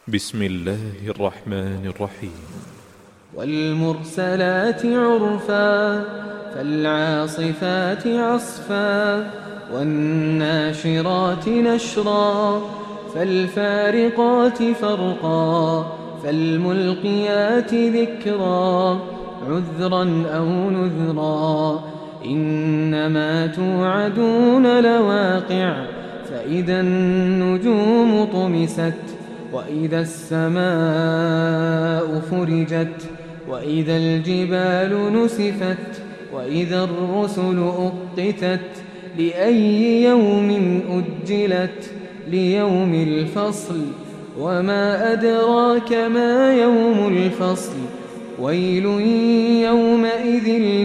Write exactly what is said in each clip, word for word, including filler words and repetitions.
بسم الله الرحمن الرحيم. والمرسلات عرفا فالعاصفات عصفا والناشرات نشرا فالفارقات فرقا فالملقيات ذكرا عذرا أو نذرا إنما توعدون لواقع فإذا النجوم طمست وإذا السماء فرجت وإذا الجبال نسفت وإذا الرسل أقتت لأي يوم أجلت ليوم الفصل وما أدراك ما يوم الفصل ويل يومئذ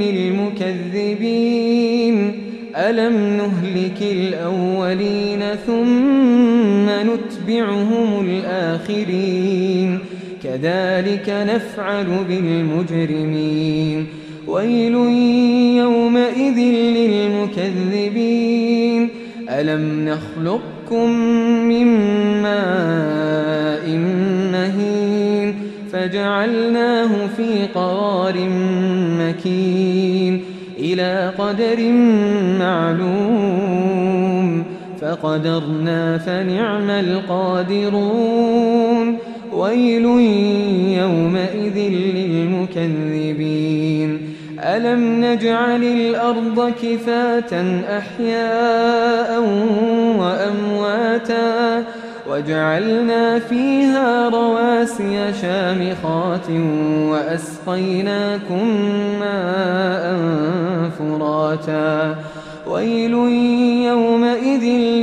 للمكذبين ألم نهلك الأولين ثم نتبعهم الآخرين كذلك نفعل بالمجرمين ويل يومئذ للمكذبين ألم نخلقكم من ماء مهين فجعلناه في قرار مكين إلى قدر معلوم فقدرنا فنعم القادرون ويل يومئذ للمكذبين ألم نجعل الأرض كفاة أحياء وأمواتا وجعلنا فيها رواسي شامخات وأسقيناكم ماء فراتا ويل يومئذ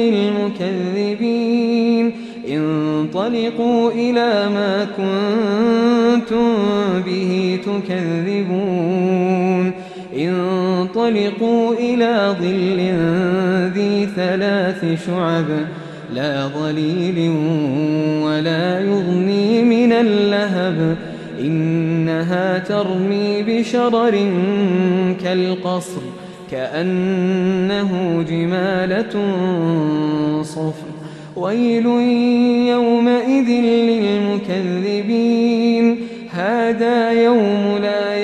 للمكذبين انطلقوا إلى ما كنتم به تكذبون انطلقوا إلى ظل ذي ثلاث شعب لا ظليل ولا يغني من اللهب إنها ترمي بشرر كالقصر كأنه جمالة صفر ويل يومئذ للمكذبين هذا يوم لا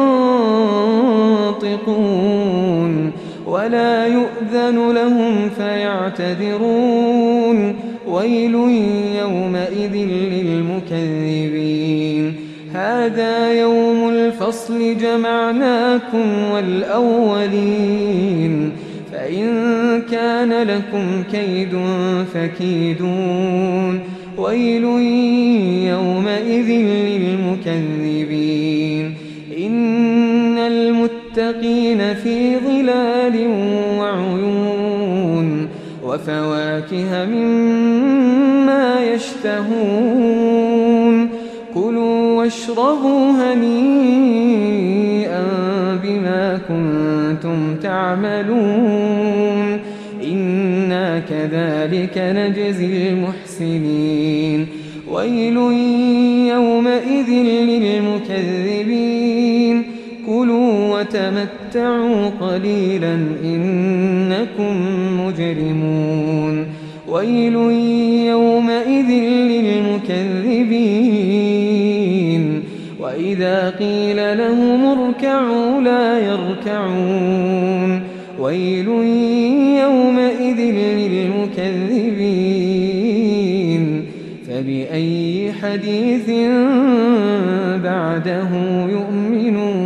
ينطقون ولا يؤذن لهم فيعتذرون ويل يومئذ للمكذبين هذا يوم الفصل جمعناكم والأولين فإن كان لكم كيد فكيدون ويل يومئذ للمكذبين إن المتقين في ظلال وعيون وفواكه مما يشتهون كلوا واشربوا هنيئا بما كنتم تعملون إنا كذلك نجزي المحسنين ويل يومئذ للمكذبين كلوا وتمتعوا قليلا إنكم مجرمون ويل يومئذ للمكذبين وإذا قيل لهم اركعوا لا يركعون ويل يومئذ للمكذبين فبأي حديث بعده يؤمنون.